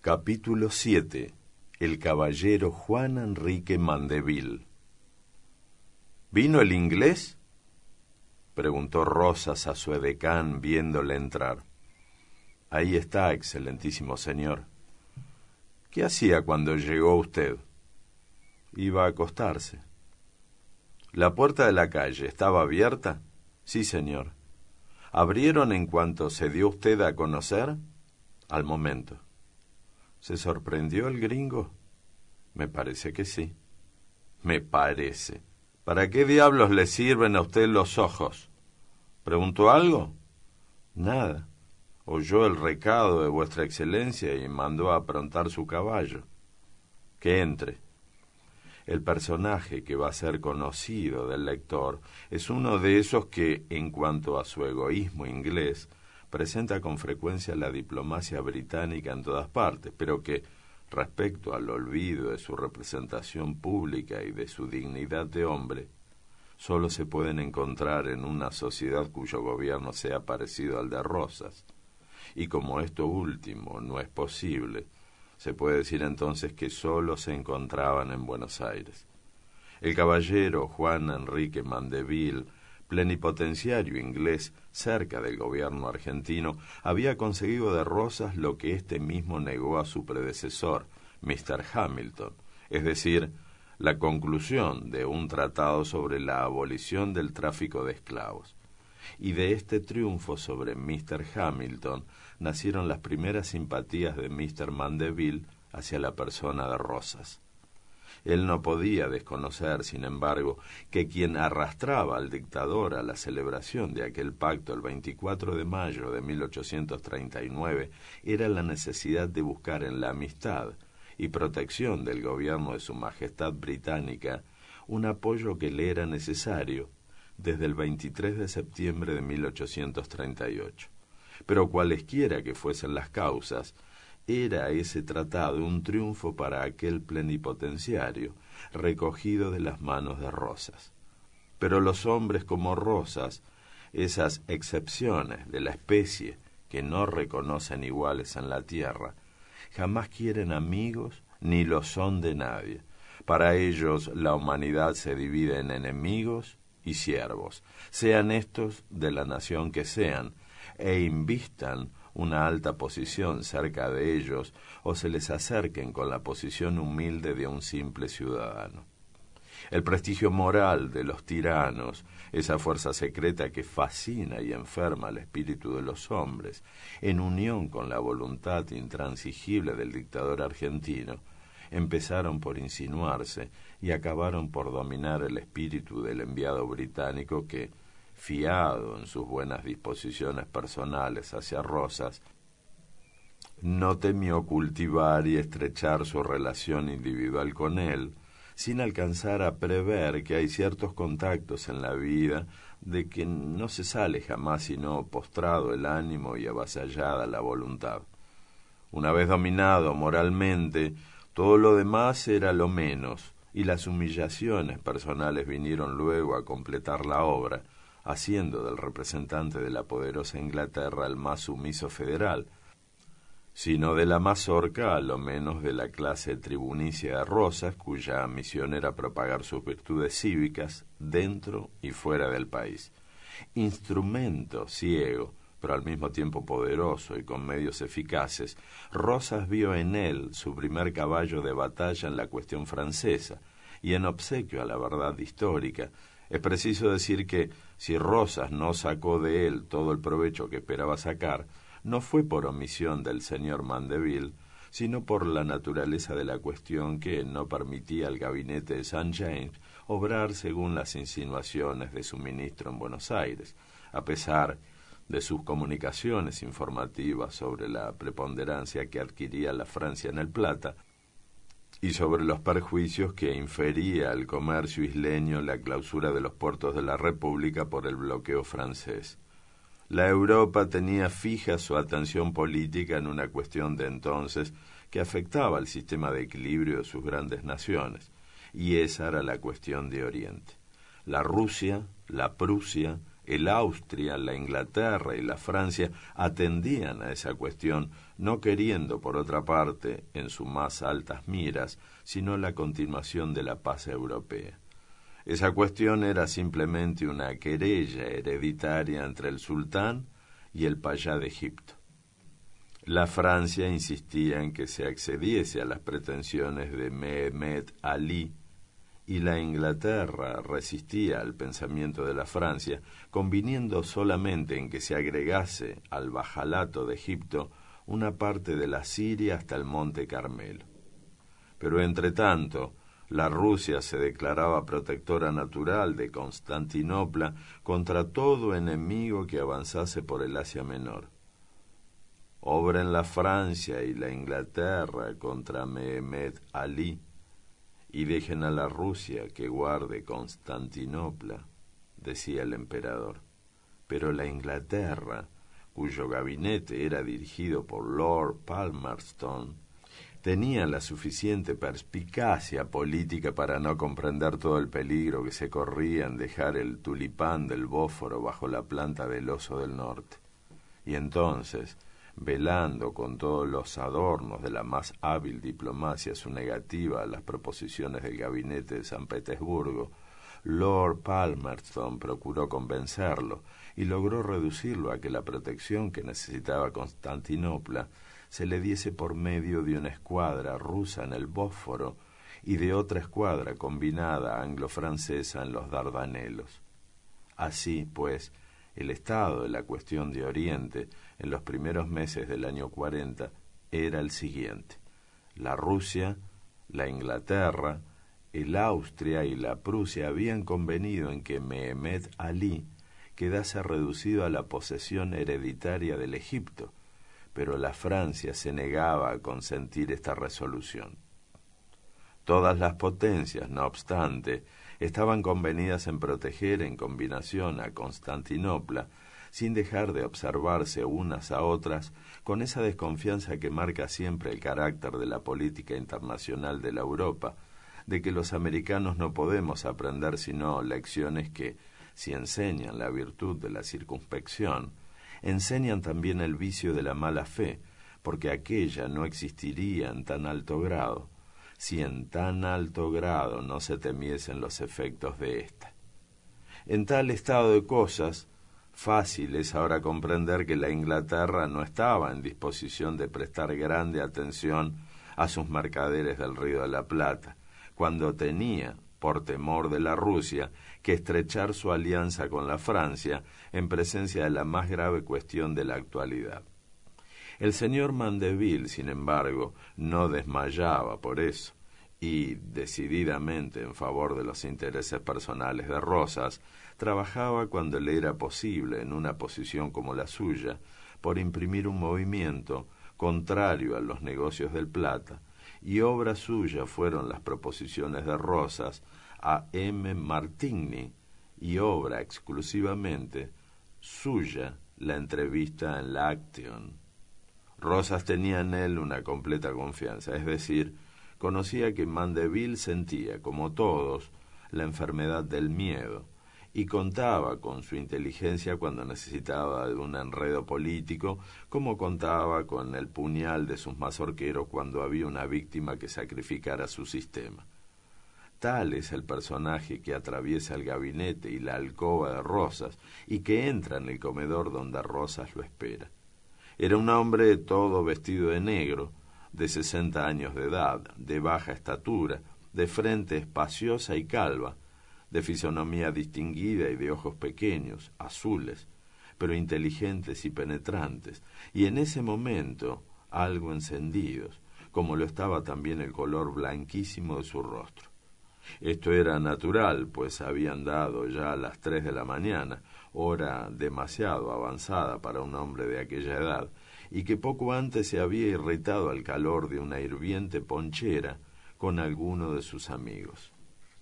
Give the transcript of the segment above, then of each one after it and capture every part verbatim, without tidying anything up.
Capítulo siete. El caballero Juan Enrique Mandeville. ¿Vino el inglés?, preguntó Rosas a su edecán viéndole entrar. Ahí está, excelentísimo señor. ¿Qué hacía cuando llegó usted? Iba a acostarse. ¿La puerta de la calle estaba abierta? Sí, señor. ¿Abrieron en cuanto se dio usted a conocer? Al momento. ¿Se sorprendió el gringo? Me parece que sí. Me parece. ¿Para qué diablos le sirven a usted los ojos? ¿Preguntó algo? Nada. Oyó el recado de vuestra excelencia y mandó a aprontar su caballo. Que entre. El personaje que va a ser conocido del lector es uno de esos que, en cuanto a su egoísmo inglés, presenta con frecuencia la diplomacia británica en todas partes, pero que, respecto al olvido de su representación pública y de su dignidad de hombre, sólo se pueden encontrar en una sociedad cuyo gobierno sea parecido al de Rosas. Y como esto último no es posible, se puede decir entonces que sólo se encontraban en Buenos Aires. El caballero Juan Enrique Mandeville, plenipotenciario inglés cerca del gobierno argentino, había conseguido de Rosas lo que éste mismo negó a su predecesor, mister Hamilton, es decir, la conclusión de un tratado sobre la abolición del tráfico de esclavos. Y de este triunfo sobre mister Hamilton nacieron las primeras simpatías de mister Mandeville hacia la persona de Rosas. Él no podía desconocer, sin embargo, que quien arrastraba al dictador a la celebración de aquel pacto el veinticuatro de mayo de mil ochocientos treinta y nueve era la necesidad de buscar en la amistad y protección del gobierno de su Majestad Británica un apoyo que le era necesario desde el veintitrés de septiembre de mil ochocientos treinta y ocho. Pero cualesquiera que fuesen las causas, era ese tratado un triunfo para aquel plenipotenciario, recogido de las manos de Rosas. Pero los hombres como Rosas, esas excepciones de la especie que no reconocen iguales en la tierra, jamás quieren amigos ni lo son de nadie. Para ellos la humanidad se divide en enemigos y siervos, sean estos de la nación que sean, e invistan una alta posición cerca de ellos o se les acerquen con la posición humilde de un simple ciudadano. El prestigio moral de los tiranos, esa fuerza secreta que fascina y enferma el espíritu de los hombres, en unión con la voluntad intransigible del dictador argentino, empezaron por insinuarse y acabaron por dominar el espíritu del enviado británico que, fiado en sus buenas disposiciones personales hacia Rosas, no temió cultivar y estrechar su relación individual con él, sin alcanzar a prever que hay ciertos contactos en la vida de que no se sale jamás sino postrado el ánimo y avasallada la voluntad. Una vez dominado moralmente, todo lo demás era lo menos, y las humillaciones personales vinieron luego a completar la obra, haciendo del representante de la poderosa Inglaterra el más sumiso federal, sino de la mazorca a lo menos de la clase tribunicia de Rosas, cuya misión era propagar sus virtudes cívicas dentro y fuera del país. Instrumento ciego, pero al mismo tiempo poderoso y con medios eficaces, Rosas vio en él su primer caballo de batalla en la cuestión francesa, y en obsequio a la verdad histórica, es preciso decir que, si Rosas no sacó de él todo el provecho que esperaba sacar, no fue por omisión del señor Mandeville, sino por la naturaleza de la cuestión que no permitía al gabinete de Saint James obrar según las insinuaciones de su ministro en Buenos Aires, a pesar de sus comunicaciones informativas sobre la preponderancia que adquiría la Francia en el Plata, y sobre los perjuicios que infería al comercio isleño la clausura de los puertos de la República por el bloqueo francés. La Europa tenía fija su atención política en una cuestión de entonces que afectaba al sistema de equilibrio de sus grandes naciones, y esa era la cuestión de Oriente. La Rusia, la Prusia, el Austria, la Inglaterra y la Francia atendían a esa cuestión no queriendo, por otra parte, en sus más altas miras, sino la continuación de la paz europea. Esa cuestión era simplemente una querella hereditaria entre el sultán y el payá de Egipto. La Francia insistía en que se accediese a las pretensiones de Mehmed Ali, y la Inglaterra resistía al pensamiento de la Francia, conviniendo solamente en que se agregase al bajalato de Egipto una parte de la Siria hasta el monte Carmelo. Pero entre tanto, la Rusia se declaraba protectora natural de Constantinopla contra todo enemigo que avanzase por el Asia Menor. Obren la Francia y la Inglaterra contra Mehmed Ali, y dejen a la Rusia que guarde Constantinopla, decía el emperador. Pero la Inglaterra, cuyo gabinete era dirigido por Lord Palmerston, tenía la suficiente perspicacia política para no comprender todo el peligro que se corría en dejar el tulipán del Bósforo bajo la planta del oso del norte. Y entonces, velando con todos los adornos de la más hábil diplomacia su negativa a las proposiciones del gabinete de San Petersburgo, Lord Palmerston procuró convencerlo y logró reducirlo a que la protección que necesitaba Constantinopla se le diese por medio de una escuadra rusa en el Bósforo y de otra escuadra combinada anglo-francesa en los Dardanelos. Así, pues, el estado de la cuestión de Oriente en los primeros meses del año cuarenta era el siguiente: la Rusia, la Inglaterra, el Austria y la Prusia habían convenido en que Mehmed Ali quedase reducido a la posesión hereditaria del Egipto, pero la Francia se negaba a consentir esta resolución. Todas las potencias, no obstante, estaban convenidas en proteger en combinación a Constantinopla, sin dejar de observarse unas a otras con esa desconfianza que marca siempre el carácter de la política internacional de la Europa, de que los americanos no podemos aprender sino lecciones que, si enseñan la virtud de la circunspección, enseñan también el vicio de la mala fe, porque aquella no existiría en tan alto grado, si en tan alto grado no se temiesen los efectos de ésta. En tal estado de cosas, fácil es ahora comprender que la Inglaterra no estaba en disposición de prestar grande atención a sus mercaderes del Río de la Plata, cuando tenía, por temor de la Rusia, que estrechar su alianza con la Francia en presencia de la más grave cuestión de la actualidad. El señor Mandeville, sin embargo, no desmayaba por eso, y, decididamente en favor de los intereses personales de Rosas, trabajaba cuando le era posible, en una posición como la suya, por imprimir un movimiento contrario a los negocios del Plata, y obra suya fueron las proposiciones de Rosas a M. Martigny, y obra exclusivamente suya la entrevista en la Action. Rosas tenía en él una completa confianza, es decir, conocía que Mandeville sentía, como todos, la enfermedad del miedo, y contaba con su inteligencia cuando necesitaba de un enredo político, como contaba con el puñal de sus mazorqueros cuando había una víctima que sacrificara su sistema. Tal es el personaje que atraviesa el gabinete y la alcoba de Rosas y que entra en el comedor donde Rosas lo espera. Era un hombre todo vestido de negro, de sesenta años de edad, de baja estatura, de frente espaciosa y calva, de fisonomía distinguida y de ojos pequeños, azules, pero inteligentes y penetrantes, y en ese momento algo encendidos, como lo estaba también el color blanquísimo de su rostro. Esto era natural, pues habían dado ya las tres de la mañana, hora demasiado avanzada para un hombre de aquella edad, y que poco antes se había irritado al calor de una hirviente ponchera con alguno de sus amigos.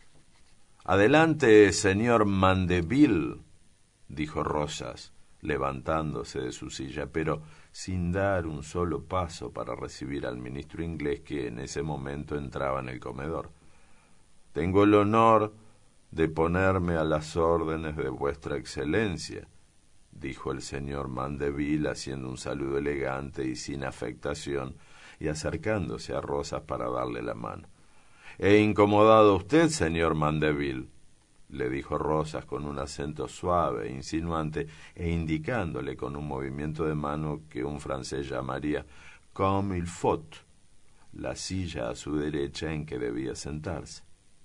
«Adelante, señor Mandeville», dijo Rosas, levantándose de su silla, pero sin dar un solo paso para recibir al ministro inglés que en ese momento entraba en el comedor. «Tengo el honor de ponerme a las órdenes de vuestra excelencia», dijo el señor Mandeville haciendo un saludo elegante y sin afectación y acercándose a Rosas para darle la mano. «¿He incomodado a usted, señor Mandeville?», le dijo Rosas con un acento suave e insinuante e indicándole con un movimiento de mano que un francés llamaría «comme il faut», la silla a su derecha en que debía sentarse.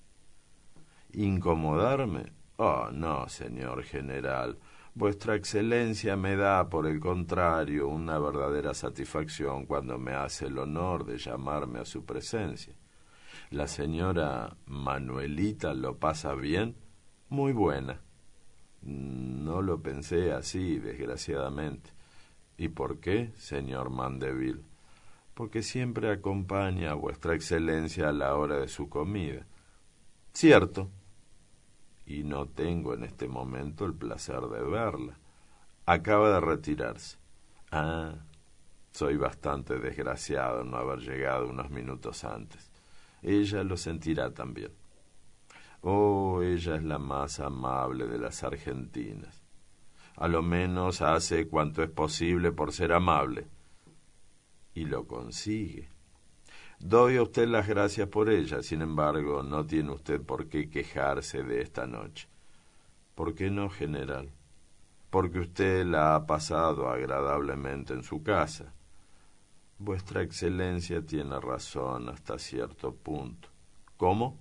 «¿Incomodarme? Oh, no, señor general. Vuestra excelencia me da, por el contrario, una verdadera satisfacción cuando me hace el honor de llamarme a su presencia. La señora Manuelita lo pasa bien, muy buena». «No lo pensé así, desgraciadamente». «¿Y por qué, señor Mandeville?» «Porque siempre acompaña a vuestra excelencia a la hora de su comida». «Cierto. Y no tengo en este momento el placer de verla. Acaba de retirarse». «Ah, soy bastante desgraciado no haber llegado unos minutos antes. Ella lo sentirá también». «Oh, ella es la más amable de las argentinas. A lo menos hace cuanto es posible por ser amable. Y lo consigue. Doy a usted las gracias por ella, sin embargo, no tiene usted por qué quejarse de esta noche». «¿Por qué no, general?» «Porque usted la ha pasado agradablemente en su casa». «Vuestra excelencia tiene razón hasta cierto punto». «¿Cómo?»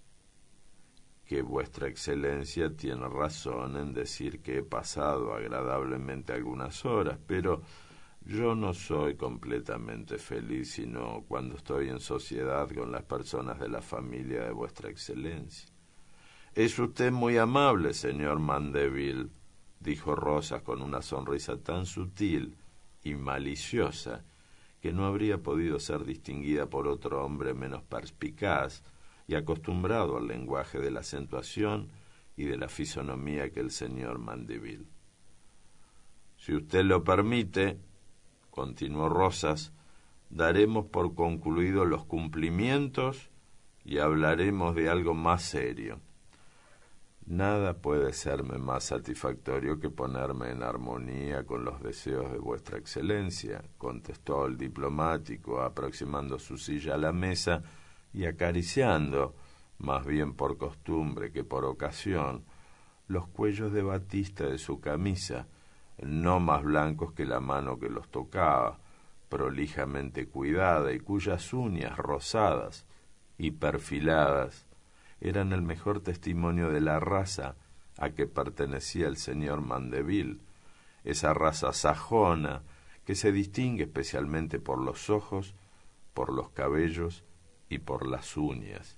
«Que vuestra excelencia tiene razón en decir que he pasado agradablemente algunas horas, pero yo no soy completamente feliz sino cuando estoy en sociedad con las personas de la familia de vuestra excelencia». «Es usted muy amable, señor Mandeville», dijo Rosas con una sonrisa tan sutil y maliciosa que no habría podido ser distinguida por otro hombre menos perspicaz y acostumbrado al lenguaje de la acentuación y de la fisonomía que el señor Mandeville. «Si usted lo permite», continuó Rosas, «daremos por concluidos los cumplimientos y hablaremos de algo más serio». «Nada puede serme más satisfactorio que ponerme en armonía con los deseos de vuestra excelencia», contestó el diplomático, aproximando su silla a la mesa y acariciando, más bien por costumbre que por ocasión, los cuellos de batista de su camisa, no más blancos que la mano que los tocaba, prolijamente cuidada y cuyas uñas rosadas y perfiladas eran el mejor testimonio de la raza a que pertenecía el señor Mandeville, esa raza sajona que se distingue especialmente por los ojos, por los cabellos y por las uñas.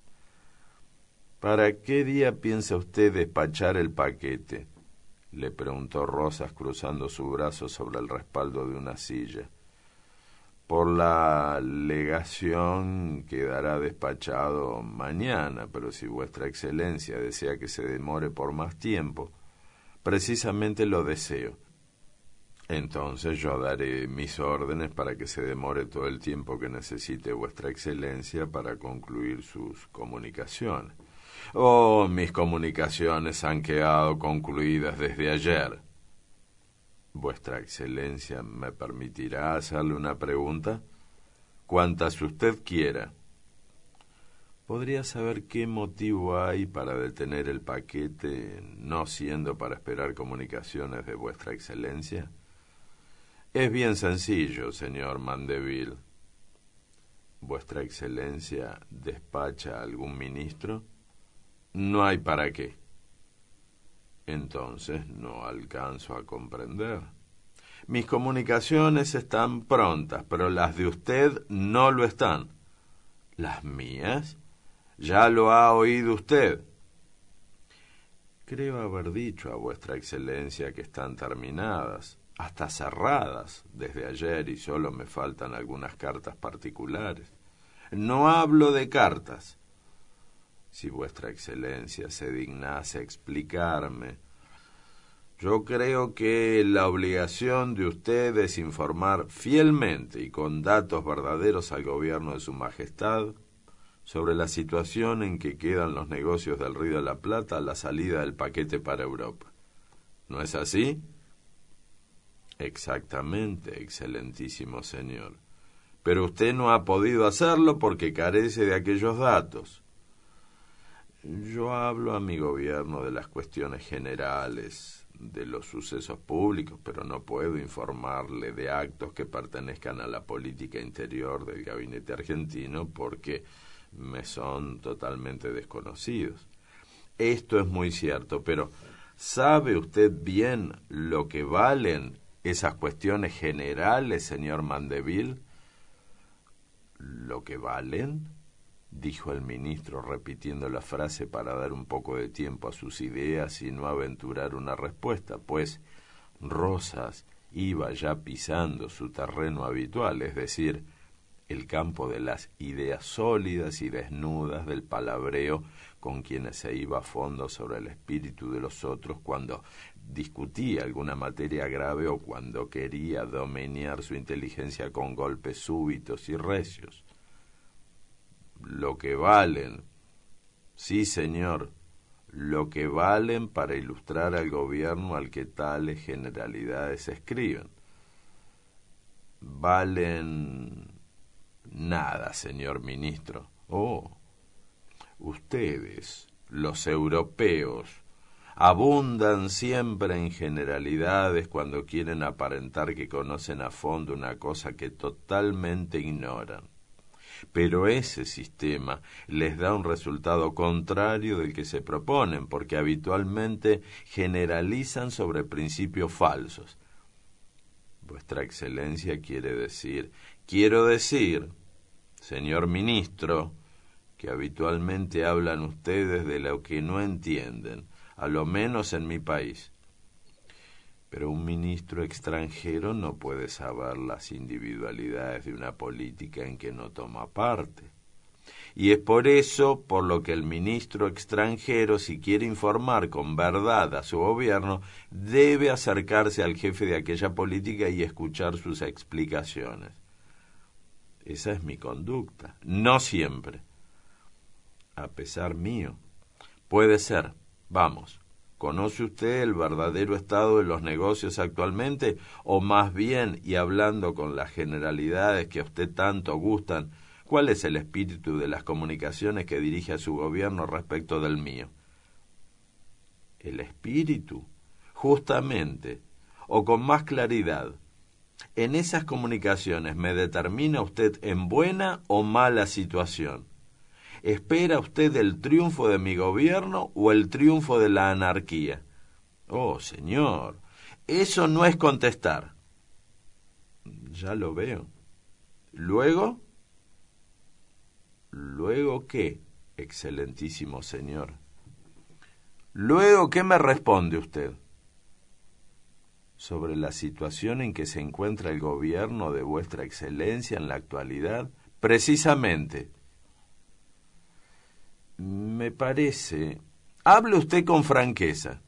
«¿Para qué día piensa usted despachar el paquete?», le preguntó Rosas cruzando su brazo sobre el respaldo de una silla. «Por la legación quedará despachado mañana, pero si vuestra excelencia desea que se demore por más tiempo, precisamente lo deseo. Entonces yo daré mis órdenes para que se demore todo el tiempo que necesite vuestra excelencia para concluir sus comunicaciones». «Oh, mis comunicaciones han quedado concluidas desde ayer». «¿Vuestra excelencia me permitirá hacerle una pregunta?» «Cuantas usted quiera». «¿Podría saber qué motivo hay para detener el paquete, no siendo para esperar comunicaciones de vuestra excelencia?» «Es bien sencillo, señor Mandeville». «¿Vuestra excelencia despacha a algún ministro?» «No hay para qué». «Entonces no alcanzo a comprender». «Mis comunicaciones están prontas, pero las de usted no lo están». «¿Las mías? Ya lo ha oído usted». «Creo haber dicho a vuestra excelencia que están terminadas, hasta cerradas, desde ayer y solo me faltan algunas cartas particulares». «No hablo de cartas». «Si vuestra excelencia se dignase explicarme». «Yo creo que la obligación de usted es informar fielmente y con datos verdaderos al gobierno de su majestad sobre la situación en que quedan los negocios del Río de la Plata a la salida del paquete para Europa. ¿No es así?» Exactamente, excelentísimo señor. Pero usted no ha podido hacerlo porque carece de aquellos datos. Yo hablo a mi gobierno de las cuestiones generales, de los sucesos públicos, pero no puedo informarle de actos que pertenezcan a la política interior del gabinete argentino porque me son totalmente desconocidos. Esto es muy cierto, pero ¿sabe usted bien lo que valen esas cuestiones generales, señor Mandeville? ¿Lo que valen?, dijo el ministro, repitiendo la frase para dar un poco de tiempo a sus ideas y no aventurar una respuesta, pues Rosas iba ya pisando su terreno habitual, es decir, el campo de las ideas sólidas y desnudas del palabreo con quienes se iba a fondo sobre el espíritu de los otros cuando discutía alguna materia grave o cuando quería domeñar su inteligencia con golpes súbitos y recios. Lo que valen, sí señor, lo que valen para ilustrar al gobierno al que tales generalidades escriben. Valen nada, señor ministro. Oh, ustedes, los europeos, abundan siempre en generalidades cuando quieren aparentar que conocen a fondo una cosa que totalmente ignoran. Pero ese sistema les da un resultado contrario del que se proponen, porque habitualmente generalizan sobre principios falsos. Vuestra Excelencia quiere decir, quiero decir, señor ministro, que habitualmente hablan ustedes de lo que no entienden, a lo menos en mi país. Pero un ministro extranjero no puede saber las individualidades de una política en que no toma parte. Y es por eso por lo que el ministro extranjero, si quiere informar con verdad a su gobierno, debe acercarse al jefe de aquella política y escuchar sus explicaciones. Esa es mi conducta, no siempre. A pesar mío. Puede ser, vamos. ¿Conoce usted el verdadero estado de los negocios actualmente? O más bien, y hablando con las generalidades que a usted tanto gustan, ¿cuál es el espíritu de las comunicaciones que dirige a su gobierno respecto del mío? ¿El espíritu? Justamente, o con más claridad, ¿en esas comunicaciones me determina usted en buena o mala situación? ¿Espera usted el triunfo de mi gobierno o el triunfo de la anarquía? Oh, señor, eso no es contestar. Ya lo veo. ¿Luego? ¿Luego qué, excelentísimo señor? ¿Luego qué me responde usted? Sobre la situación en que se encuentra el gobierno de vuestra excelencia en la actualidad. Precisamente. Me parece... Hable usted con franqueza.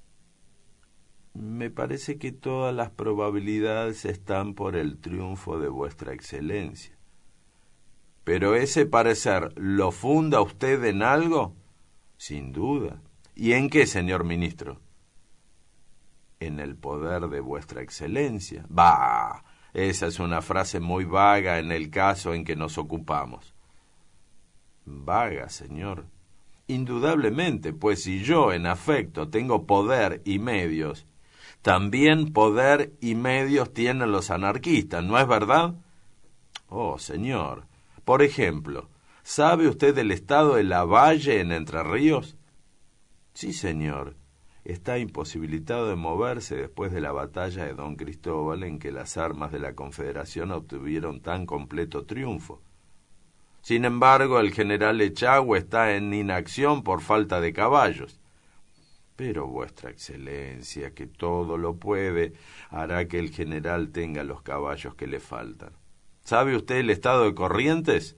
Me parece que todas las probabilidades están por el triunfo de vuestra excelencia. ¿Pero ese parecer lo funda usted en algo? Sin duda. ¿Y en qué, señor ministro? En el poder de vuestra excelencia. Bah, esa es una frase muy vaga en el caso en que nos ocupamos. Vaga, señor. Indudablemente, pues si yo, en efecto, tengo poder y medios, también poder y medios tienen los anarquistas, ¿no es verdad? Oh, señor. Por ejemplo, ¿sabe usted del estado de Lavalle en Entre Ríos? Sí, señor. Está imposibilitado de moverse después de la batalla de Don Cristóbal en que las armas de la Confederación obtuvieron tan completo triunfo. Sin embargo, el general Echagüe está en inacción por falta de caballos. Pero vuestra excelencia, que todo lo puede, hará que el general tenga los caballos que le faltan. ¿Sabe usted el estado de Corrientes?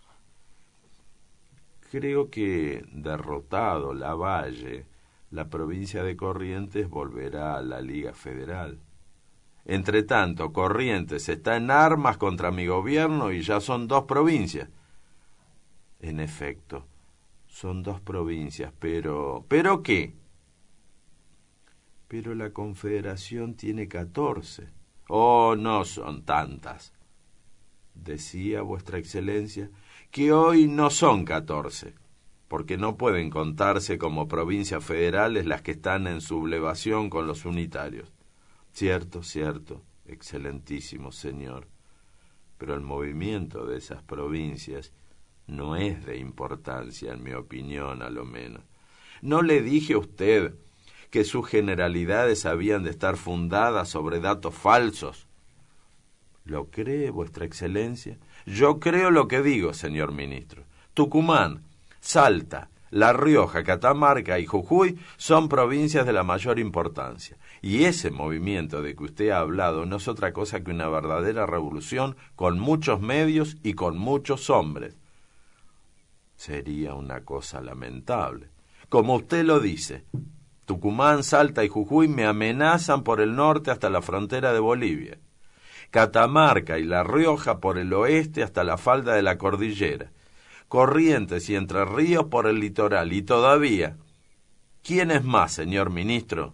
Creo que, derrotado Lavalle, la provincia de Corrientes volverá a la Liga Federal. Entretanto, Corrientes está en armas contra mi gobierno y ya son dos provincias. En efecto, son dos provincias, pero... ¿Pero qué? Pero la Confederación tiene catorce. Oh, no son tantas. Decía vuestra excelencia que hoy no son catorce, porque no pueden contarse como provincias federales las que están en sublevación con los unitarios. Cierto, cierto, excelentísimo señor, pero el movimiento de esas provincias no es de importancia, en mi opinión, a lo menos. ¿No le dije a usted que sus generalidades habían de estar fundadas sobre datos falsos? ¿Lo cree, vuestra excelencia? Yo creo lo que digo, señor ministro. Tucumán, Salta, La Rioja, Catamarca y Jujuy son provincias de la mayor importancia. Y ese movimiento de que usted ha hablado no es otra cosa que una verdadera revolución con muchos medios y con muchos hombres. Sería una cosa lamentable. Como usted lo dice, Tucumán, Salta y Jujuy me amenazan por el norte hasta la frontera de Bolivia. Catamarca y La Rioja por el oeste hasta la falda de la cordillera. Corrientes y Entre Ríos por el litoral. Y todavía, ¿quién es más, señor ministro?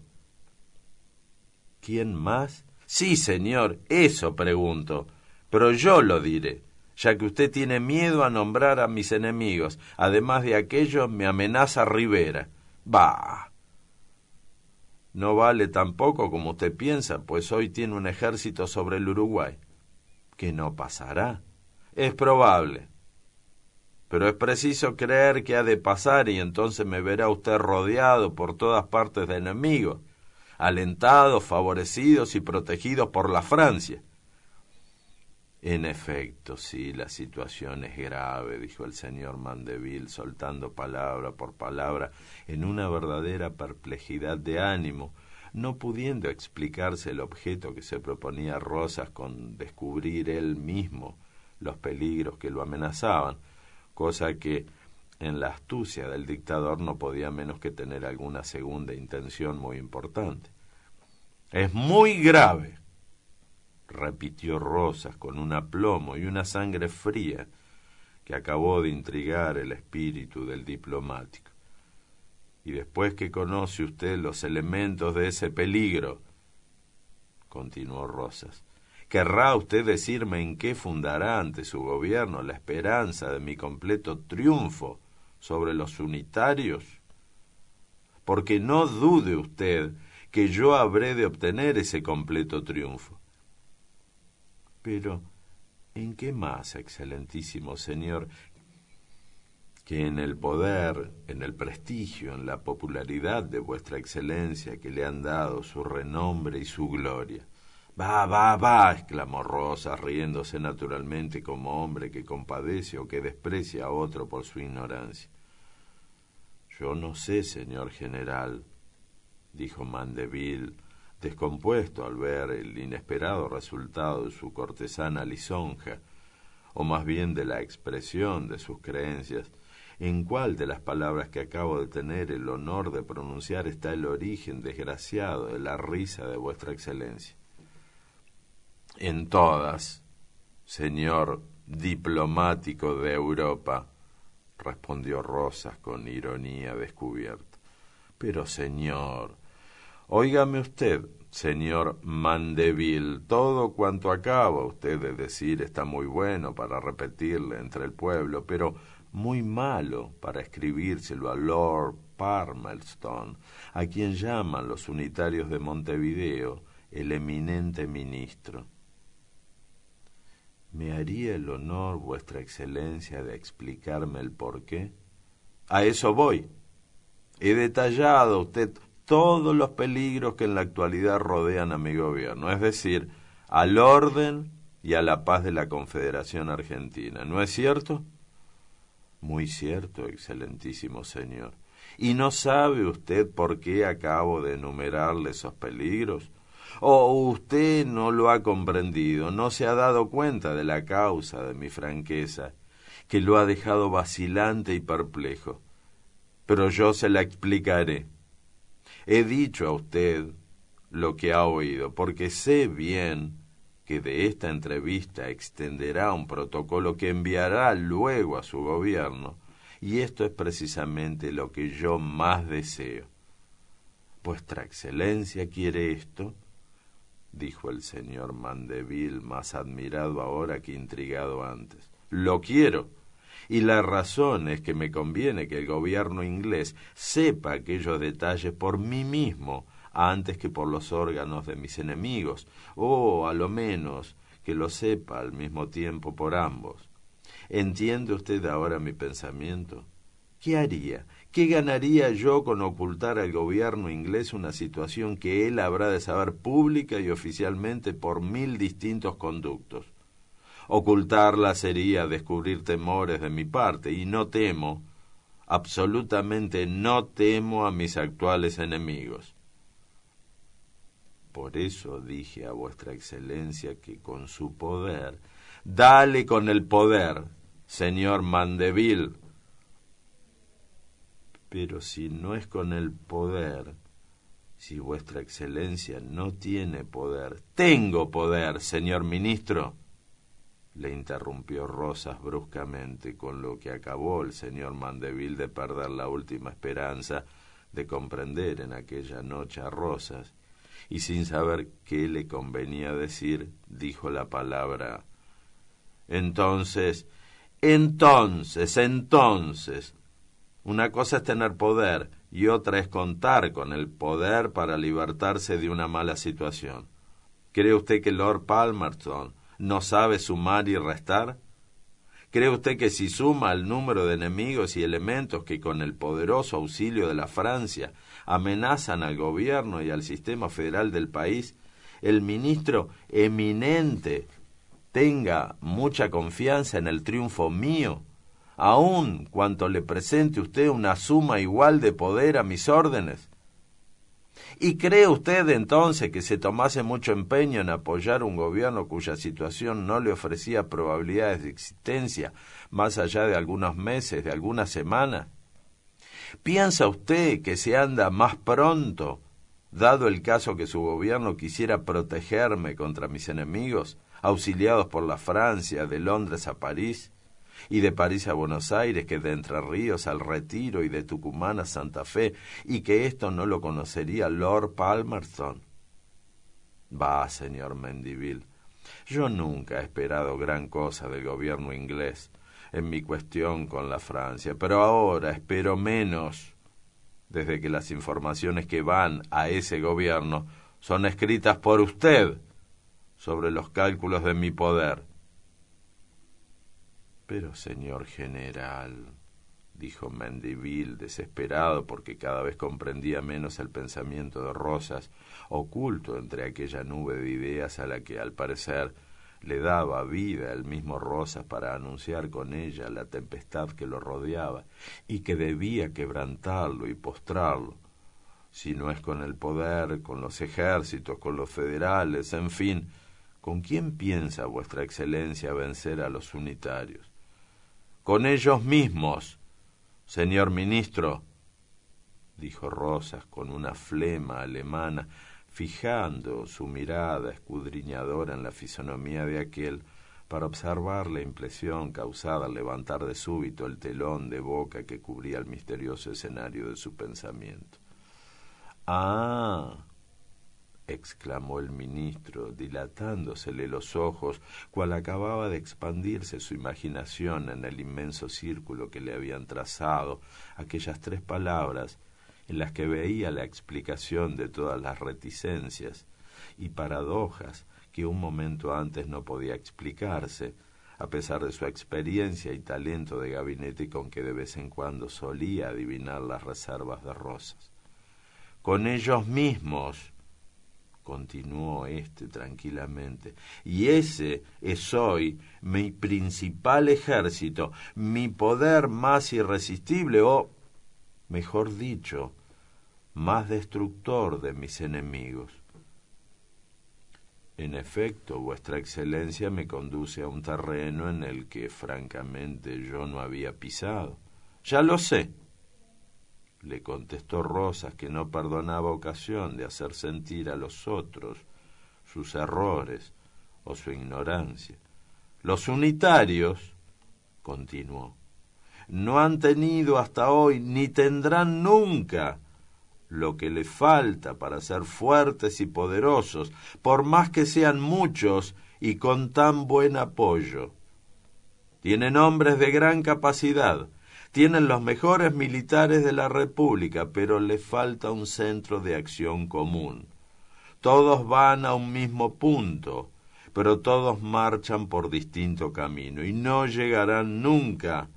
¿Quién más? Sí, señor, eso pregunto. Pero yo lo diré, ya que usted tiene miedo a nombrar a mis enemigos. Además de aquello, me amenaza Rivera. Bah. No vale tampoco como usted piensa, pues hoy tiene un ejército sobre el Uruguay. ¿Que no pasará? Es probable. Pero es preciso creer que ha de pasar y entonces me verá usted rodeado por todas partes de enemigos, alentados, favorecidos y protegidos por la Francia. En efecto, sí, la situación es grave, dijo el señor Mandeville, soltando palabra por palabra en una verdadera perplejidad de ánimo, no pudiendo explicarse el objeto que se proponía Rosas con descubrir él mismo los peligros que lo amenazaban, cosa que en la astucia del dictador no podía menos que tener alguna segunda intención muy importante. «Es muy grave», repitió Rosas con un aplomo y una sangre fría que acabó de intrigar el espíritu del diplomático. «Y después que conoce usted los elementos de ese peligro», continuó Rosas, «¿querrá usted decirme en qué fundará ante su gobierno la esperanza de mi completo triunfo sobre los unitarios? Porque no dude usted que yo habré de obtener ese completo triunfo». «Pero, ¿en qué más, excelentísimo señor, que en el poder, en el prestigio, en la popularidad de vuestra excelencia que le han dado su renombre y su gloria?» «Va, va, va», exclamó Rosas, riéndose naturalmente como hombre que compadece o que desprecia a otro por su ignorancia. «Yo no sé, señor general», dijo Mandeville, descompuesto al ver el inesperado resultado de su cortesana lisonja, o más bien de la expresión de sus creencias, ¿en cuál de las palabras que acabo de tener el honor de pronunciar está el origen desgraciado de la risa de vuestra excelencia? «En todas, señor diplomático de Europa», respondió Rosas con ironía descubierta. «Pero, señor, óigame usted, señor Mandeville, todo cuanto acaba usted de decir está muy bueno para repetirle entre el pueblo, pero muy malo para escribírselo a Lord Palmerston, a quien llaman los unitarios de Montevideo el eminente ministro». «¿Me haría el honor, vuestra excelencia, de explicarme el porqué?» «A eso voy. He detallado a usted todos los peligros que en la actualidad rodean a mi gobierno, es decir, al orden y a la paz de la Confederación Argentina. ¿No es cierto?» «Muy cierto, excelentísimo señor. ¿Y no sabe usted por qué acabo de enumerarle esos peligros? ¿O usted no lo ha comprendido, no se ha dado cuenta de la causa de mi franqueza, que lo ha dejado vacilante y perplejo? Pero yo se la explicaré. He dicho a usted lo que ha oído, porque sé bien que de esta entrevista extenderá un protocolo que enviará luego a su gobierno, y esto es precisamente lo que yo más deseo. ¿Vuestra excelencia quiere esto?». dijo el señor Mandeville, más admirado ahora que intrigado antes. Lo quiero, y la razón es que me conviene que el gobierno inglés sepa aquellos detalles por mí mismo, antes que por los órganos de mis enemigos, o a lo menos que lo sepa al mismo tiempo por ambos. ¿Entiende usted ahora mi pensamiento? ¿Qué haría? ¿Qué ganaría yo con ocultar al gobierno inglés una situación que él habrá de saber pública y oficialmente por mil distintos conductos? Ocultarla sería descubrir temores de mi parte, y no temo, absolutamente no temo a mis actuales enemigos. Por eso dije a vuestra excelencia que con su poder... Dale con el poder, señor Mandeville. Pero si no es con el poder, si vuestra excelencia no tiene poder... Tengo poder, señor ministro, le interrumpió Rosas bruscamente, con lo que acabó el señor Mandeville de perder la última esperanza de comprender en aquella noche a Rosas, y sin saber qué le convenía decir, dijo la palabra: entonces, entonces, entonces, una cosa es tener poder y otra es contar con el poder para libertarse de una mala situación. ¿Cree usted que Lord Palmerston no sabe sumar y restar? ¿Cree usted que si suma el número de enemigos y elementos que con el poderoso auxilio de la Francia amenazan al gobierno y al sistema federal del país, el ministro eminente tenga mucha confianza en el triunfo mío, aun cuanto le presente usted una suma igual de poder a mis órdenes? ¿Y cree usted entonces que se tomase mucho empeño en apoyar un gobierno cuya situación no le ofrecía probabilidades de existencia más allá de algunos meses, de algunas semanas? ¿Piensa usted que se anda más pronto, dado el caso que su gobierno quisiera protegerme contra mis enemigos, auxiliados por la Francia, de Londres a París, y de París a Buenos Aires, que de Entre Ríos al Retiro y de Tucumán a Santa Fe, y que esto no lo conocería Lord Palmerston? Va, señor Mandeville, yo nunca he esperado gran cosa del gobierno inglés en mi cuestión con la Francia, pero ahora espero menos, desde que las informaciones que van a ese gobierno son escritas por usted sobre los cálculos de mi poder. Pero, señor general, dijo Mandeville, desesperado porque cada vez comprendía menos el pensamiento de Rosas, oculto entre aquella nube de ideas a la que, al parecer, le daba vida el mismo Rosas para anunciar con ella la tempestad que lo rodeaba y que debía quebrantarlo y postrarlo. Si no es con el poder, con los ejércitos, con los federales, en fin, ¿con quién piensa vuestra excelencia vencer a los unitarios? Con ellos mismos, señor ministro, dijo Rosas con una flema alemana, fijando su mirada escudriñadora en la fisonomía de aquel para observar la impresión causada al levantar de súbito el telón de boca que cubría el misterioso escenario de su pensamiento. «Ah», exclamó el ministro, dilatándosele los ojos, cual acababa de expandirse su imaginación en el inmenso círculo que le habían trazado aquellas tres palabras en las que veía la explicación de todas las reticencias y paradojas que un momento antes no podía explicarse, a pesar de su experiencia y talento de gabinete con que de vez en cuando solía adivinar las reservas de Rosas. «Con ellos mismos», continuó éste tranquilamente, «y ese es hoy mi principal ejército, mi poder más irresistible, o, mejor dicho, más destructor de mis enemigos. En efecto, vuestra excelencia me conduce a un terreno en el que, francamente, yo no había pisado». «Ya lo sé», le contestó Rosas, que no perdonaba ocasión de hacer sentir a los otros sus errores o su ignorancia. «Los unitarios», continuó, «no han tenido hasta hoy, ni tendrán nunca, lo que les falta para ser fuertes y poderosos, por más que sean muchos y con tan buen apoyo. Tienen hombres de gran capacidad, tienen los mejores militares de la República, pero les falta un centro de acción común. Todos van a un mismo punto, pero todos marchan por distinto camino y no llegarán nunca.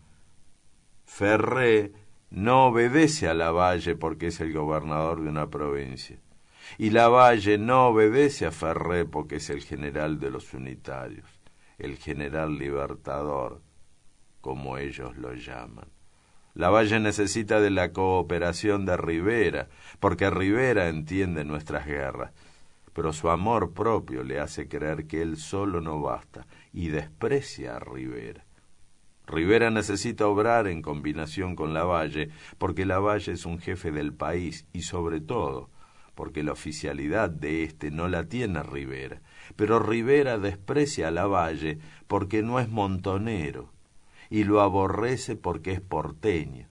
Ferré no obedece a Lavalle porque es el gobernador de una provincia, y Lavalle no obedece a Ferré porque es el general de los unitarios, el general libertador, como ellos lo llaman. Lavalle necesita de la cooperación de Rivera, porque Rivera entiende nuestras guerras, pero su amor propio le hace creer que él solo no basta y desprecia a Rivera. Rivera necesita obrar en combinación con Lavalle, porque Lavalle es un jefe del país y sobre todo porque la oficialidad de éste no la tiene Rivera, pero Rivera desprecia a Lavalle porque no es montonero y lo aborrece porque es porteño.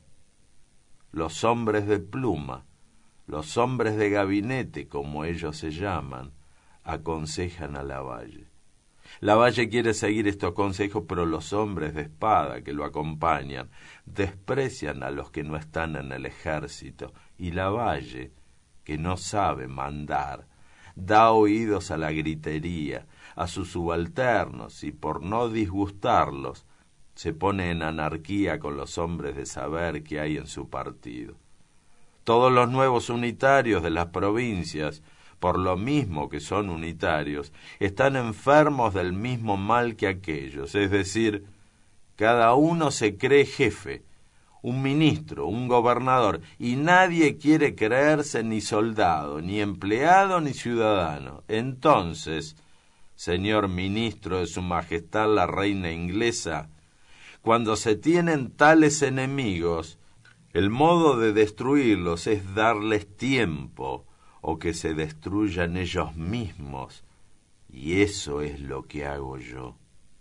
Los hombres de pluma, los hombres de gabinete, como ellos se llaman, aconsejan a Lavalle. Lavalle quiere seguir estos consejos, pero los hombres de espada que lo acompañan desprecian a los que no están en el ejército, y Lavalle, que no sabe mandar, da oídos a la gritería, a sus subalternos, y por no disgustarlos, se pone en anarquía con los hombres de saber que hay en su partido. Todos los nuevos unitarios de las provincias, por lo mismo que son unitarios, están enfermos del mismo mal que aquellos, es decir, cada uno se cree jefe, un ministro, un gobernador, y nadie quiere creerse ni soldado, ni empleado, ni ciudadano. Entonces, señor ministro de Su Majestad la Reina Inglesa, cuando se tienen tales enemigos, el modo de destruirlos es darles tiempo, o que se destruyan ellos mismos, y eso es lo que hago yo.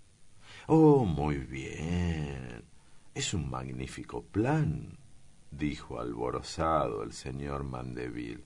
Oh, muy bien, es un magnífico plan, dijo alborozado el señor Mandeville.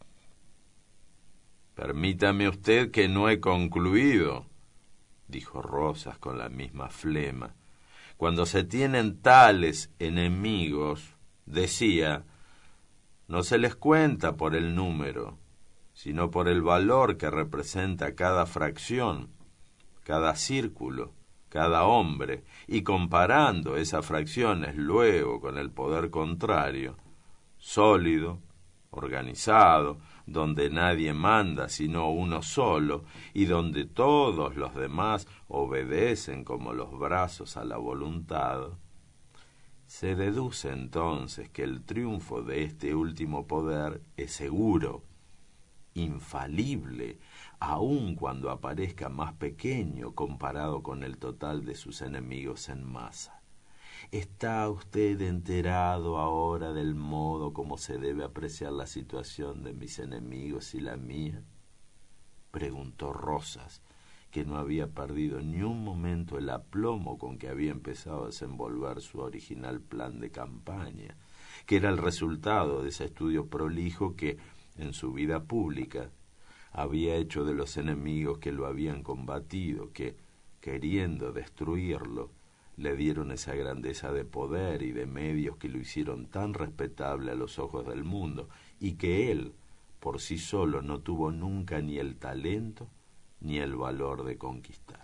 Permítame usted que no he concluido, dijo Rosas con la misma flema. Cuando se tienen tales enemigos, decía, no se les cuenta por el número, sino por el valor que representa cada fracción, cada círculo, cada hombre, y comparando esas fracciones luego con el poder contrario, sólido, organizado, donde nadie manda sino uno solo, y donde todos los demás obedecen como los brazos a la voluntad, se deduce entonces que el triunfo de este último poder es seguro, infalible, aun cuando aparezca más pequeño comparado con el total de sus enemigos en masa. ¿Está usted enterado ahora del modo como se debe apreciar la situación de mis enemigos y la mía? Preguntó Rosas, que no había perdido ni un momento el aplomo con que había empezado a desenvolver su original plan de campaña, que era el resultado de ese estudio prolijo que, en su vida pública, había hecho de los enemigos que lo habían combatido, que, queriendo destruirlo, le dieron esa grandeza de poder y de medios que lo hicieron tan respetable a los ojos del mundo, y que él, por sí solo, no tuvo nunca ni el talento ni el valor de conquistar.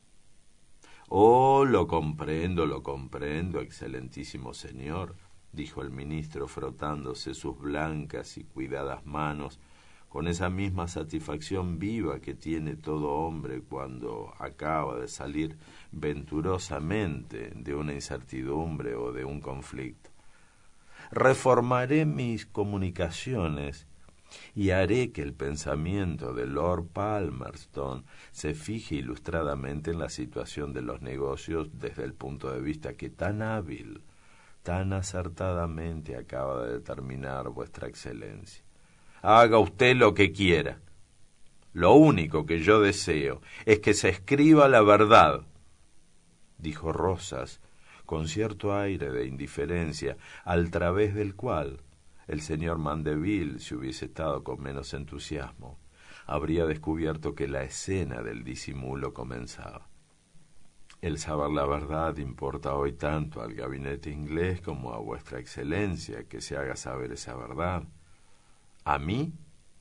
Oh, lo comprendo, lo comprendo, excelentísimo señor, dijo el ministro frotándose sus blancas y cuidadas manos con esa misma satisfacción viva que tiene todo hombre cuando acaba de salir venturosamente de una incertidumbre o de un conflicto. Reformaré mis comunicaciones y haré que el pensamiento de Lord Palmerston se fije ilustradamente en la situación de los negocios desde el punto de vista que tan hábil, tan acertadamente acaba de determinar vuestra excelencia. Haga usted lo que quiera. Lo único que yo deseo es que se escriba la verdad, dijo Rosas, con cierto aire de indiferencia, al través del cual El señor Mandeville, si hubiese estado con menos entusiasmo, habría descubierto que la escena del disimulo comenzaba. El saber la verdad importa hoy tanto al gabinete inglés como a vuestra excelencia que se haga saber esa verdad. ¿A mí?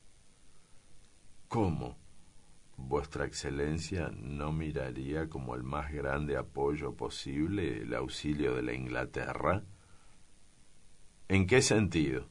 ¿Cómo? ¿Vuestra excelencia no miraría como el más grande apoyo posible el auxilio de la Inglaterra? ¿En qué sentido?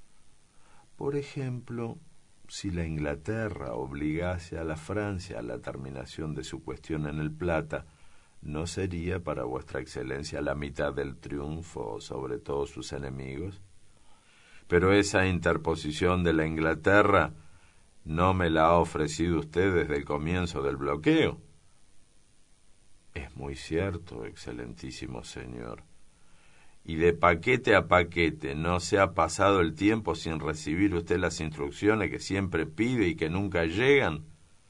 Por ejemplo, si la Inglaterra obligase a la Francia a la terminación de su cuestión en el Plata, ¿no sería para vuestra excelencia la mitad del triunfo sobre todos sus enemigos? Pero esa interposición de la Inglaterra no me la ha ofrecido usted desde el comienzo del bloqueo. Es muy cierto, excelentísimo señor. Y de paquete a paquete no se ha pasado el tiempo sin recibir usted las instrucciones que siempre pide y que nunca llegan.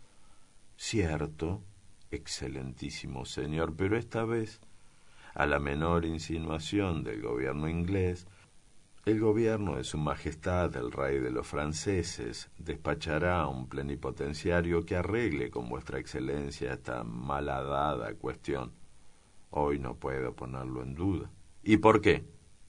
Cierto, excelentísimo señor, pero esta vez, a la menor insinuación del gobierno inglés, el gobierno de su majestad, el rey de los franceses, despachará a un plenipotenciario que arregle con vuestra excelencia esta malhadada cuestión. Hoy no puedo ponerlo en duda. ¿Y por qué?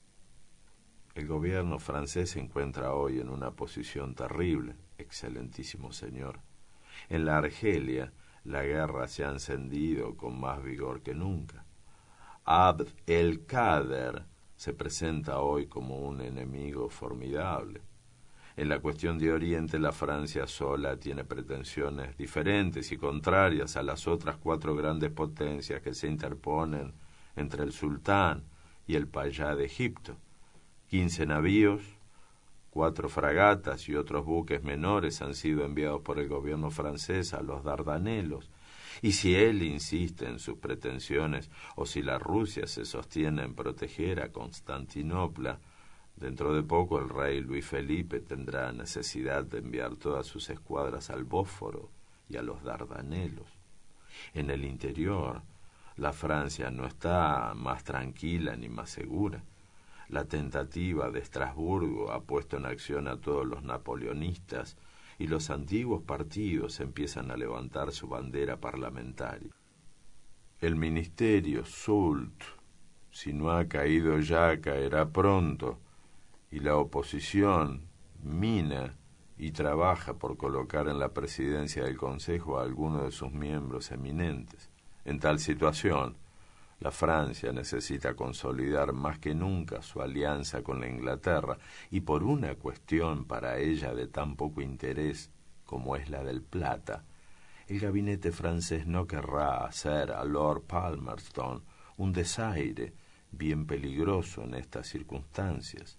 El gobierno francés se encuentra hoy en una posición terrible, excelentísimo señor. En la Argelia, la guerra se ha encendido con más vigor que nunca. Abd el-Kader se presenta hoy como un enemigo formidable. En la cuestión de Oriente, la Francia sola tiene pretensiones diferentes y contrarias a las otras cuatro grandes potencias que se interponen entre el sultán y el payá de Egipto. Quince navíos, cuatro fragatas y otros buques menores han sido enviados por el gobierno francés a los Dardanelos, y si él insiste en sus pretensiones o si la Rusia se sostiene en proteger a Constantinopla, dentro de poco el rey Luis Felipe tendrá necesidad de enviar todas sus escuadras al Bósforo y a los Dardanelos. En el interior, la Francia no está más tranquila ni más segura. La tentativa de Estrasburgo ha puesto en acción a todos los napoleonistas y los antiguos partidos empiezan a levantar su bandera parlamentaria. El ministerio Soult, si no ha caído ya, caerá pronto, y la oposición mina y trabaja por colocar en la presidencia del Consejo a alguno de sus miembros eminentes. En tal situación, la Francia necesita consolidar más que nunca su alianza con la Inglaterra, y por una cuestión para ella de tan poco interés como es la del Plata, el gabinete francés no querrá hacer a Lord Palmerston un desaire bien peligroso en estas circunstancias.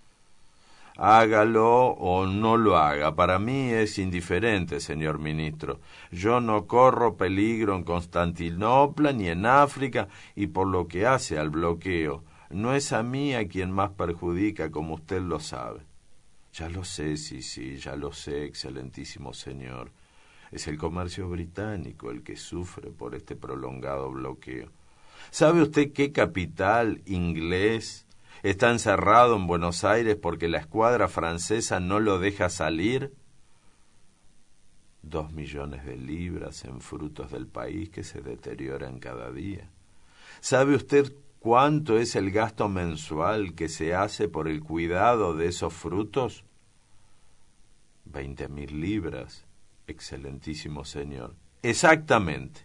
Hágalo o no lo haga, para mí es indiferente, señor ministro. Yo no corro peligro en Constantinopla ni en África, y por lo que hace al bloqueo, no es a mí a quien más perjudica, como usted lo sabe. Ya lo sé, sí, sí, ya lo sé, excelentísimo señor. Es el comercio británico el que sufre por este prolongado bloqueo. ¿Sabe usted qué capital inglés está encerrado en Buenos Aires porque la escuadra francesa no lo deja salir? Dos millones de libras en frutos del país que se deterioran cada día. ¿Sabe usted cuánto es el gasto mensual que se hace por el cuidado de esos frutos? Veinte mil libras, excelentísimo señor. Exactamente.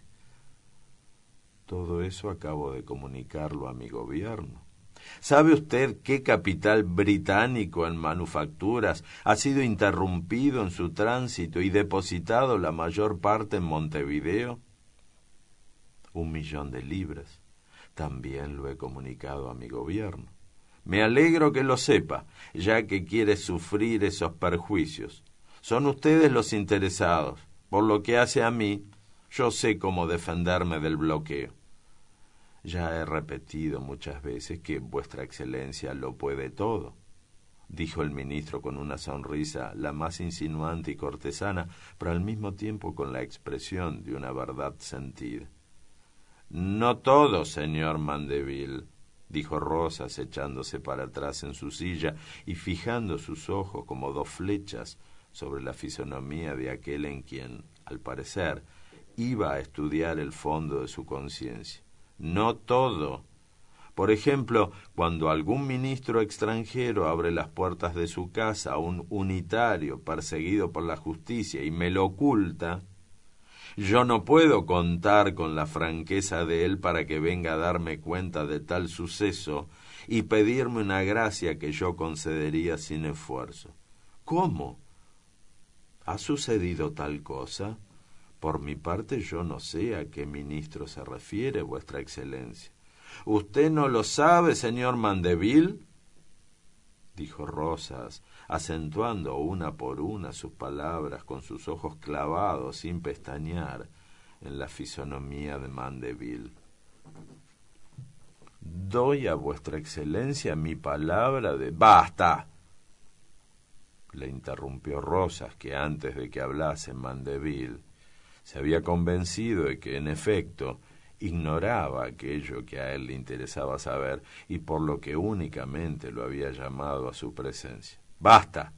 Todo eso acabo de comunicarlo a mi gobierno. ¿Sabe usted qué capital británico en manufacturas ha sido interrumpido en su tránsito y depositado la mayor parte en Montevideo? Un millón de libras. También lo he comunicado a mi gobierno. Me alegro que lo sepa, ya que quiere sufrir esos perjuicios. Son ustedes los interesados. Por lo que hace a mí, yo sé cómo defenderme del bloqueo. Ya he repetido muchas veces que vuestra excelencia lo puede todo, dijo el ministro con una sonrisa la más insinuante y cortesana, pero al mismo tiempo con la expresión de una verdad sentida. No todo, señor Mandeville, dijo Rosas, echándose para atrás en su silla y fijando sus ojos como dos flechas sobre la fisonomía de aquel en quien, al parecer, iba a estudiar el fondo de su conciencia. No todo. Por ejemplo, cuando algún ministro extranjero abre las puertas de su casa a un unitario perseguido por la justicia y me lo oculta, yo no puedo contar con la franqueza de él para que venga a darme cuenta de tal suceso y pedirme una gracia que yo concedería sin esfuerzo. ¿Cómo? ¿Ha sucedido tal cosa? Por mi parte yo no sé a qué ministro se refiere, vuestra excelencia. ¿Usted no lo sabe, señor Mandeville? Dijo Rosas, acentuando una por una sus palabras con sus ojos clavados sin pestañear en la fisonomía de Mandeville. Doy a vuestra excelencia mi palabra de... ¡Basta!, le interrumpió Rosas, que antes de que hablase Mandeville se había convencido de que, en efecto, ignoraba aquello que a él le interesaba saber y por lo que únicamente lo había llamado a su presencia. «¡Basta!»,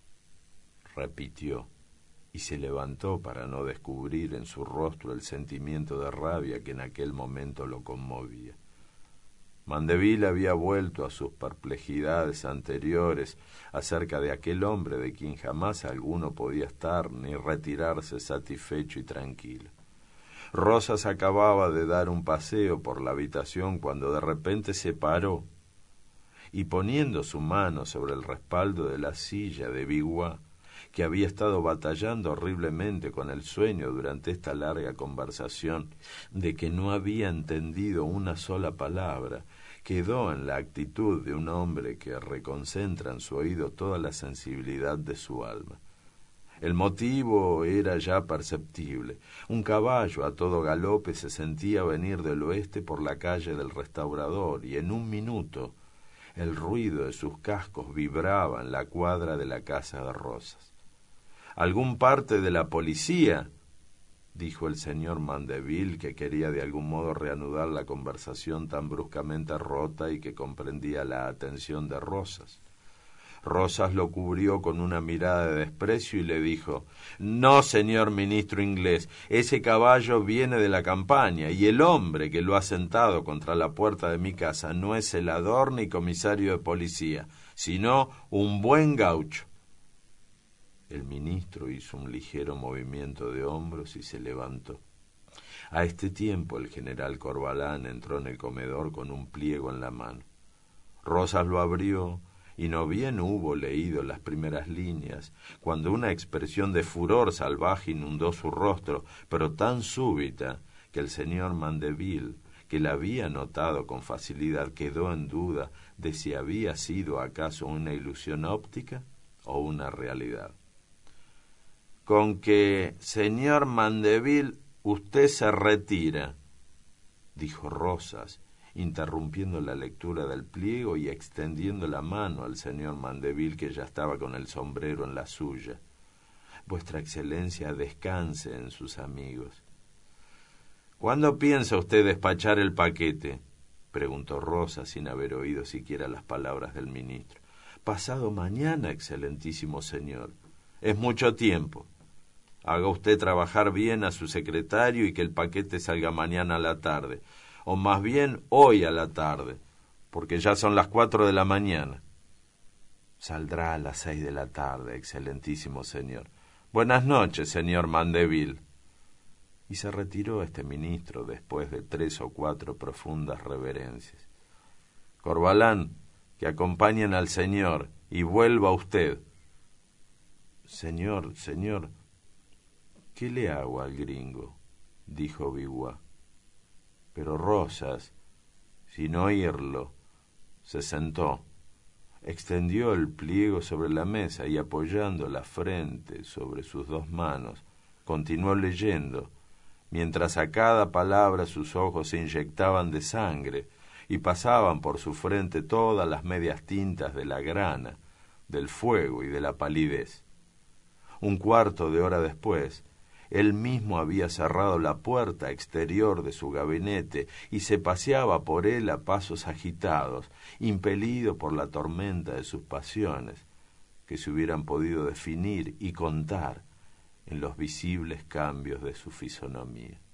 repitió, y se levantó para no descubrir en su rostro el sentimiento de rabia que en aquel momento lo conmovía. Mandeville había vuelto a sus perplejidades anteriores acerca de aquel hombre de quien jamás alguno podía estar ni retirarse satisfecho y tranquilo. Rosas acababa de dar un paseo por la habitación cuando de repente se paró y, poniendo su mano sobre el respaldo de la silla de Biguá, que había estado batallando horriblemente con el sueño durante esta larga conversación, de que no había entendido una sola palabra, quedó en la actitud de un hombre que reconcentra en su oído toda la sensibilidad de su alma. El motivo era ya perceptible. Un caballo a todo galope se sentía venir del oeste por la calle del Restaurador y en un minuto el ruido de sus cascos vibraba en la cuadra de la casa de Rosas. «¿Algún parte de la policía?», dijo el señor Mandeville, que quería de algún modo reanudar la conversación tan bruscamente rota y que comprendía la atención de Rosas. Rosas lo cubrió con una mirada de desprecio y le dijo: «No, señor ministro inglés, ese caballo viene de la campaña y el hombre que lo ha sentado contra la puerta de mi casa no es celador ni comisario de policía, sino un buen gaucho». El ministro hizo un ligero movimiento de hombros y se levantó. A este tiempo el general Corvalán entró en el comedor con un pliego en la mano. Rosas lo abrió y no bien hubo leído las primeras líneas, cuando una expresión de furor salvaje inundó su rostro, pero tan súbita que el señor Mandeville, que la había notado con facilidad, quedó en duda de si había sido acaso una ilusión óptica o una realidad. «Con que, señor Mandeville, usted se retira», dijo Rosas, interrumpiendo la lectura del pliego y extendiendo la mano al señor Mandeville, que ya estaba con el sombrero en la suya. «Vuestra excelencia descanse en sus amigos». «¿Cuándo piensa usted despachar el paquete?», preguntó Rosas sin haber oído siquiera las palabras del ministro. «Pasado mañana, excelentísimo señor». «Es mucho tiempo. Haga usted trabajar bien a su secretario y que el paquete salga mañana a la tarde, o más bien hoy a la tarde, porque ya son las cuatro de la mañana». «Saldrá a las seis de la tarde, excelentísimo señor». «Buenas noches, señor Mandeville». Y se retiró este ministro después de tres o cuatro profundas reverencias. «Corvalán, que acompañen al señor y vuelva usted». «Señor, señor, ¿qué le hago al gringo?», dijo Biguá. Pero Rosas, sin oírlo, se sentó, extendió el pliego sobre la mesa y, apoyando la frente sobre sus dos manos, continuó leyendo, mientras a cada palabra sus ojos se inyectaban de sangre y pasaban por su frente todas las medias tintas de la grana, del fuego y de la palidez. Un cuarto de hora después, él mismo había cerrado la puerta exterior de su gabinete y se paseaba por él a pasos agitados, impelido por la tormenta de sus pasiones, que se hubieran podido definir y contar en los visibles cambios de su fisonomía.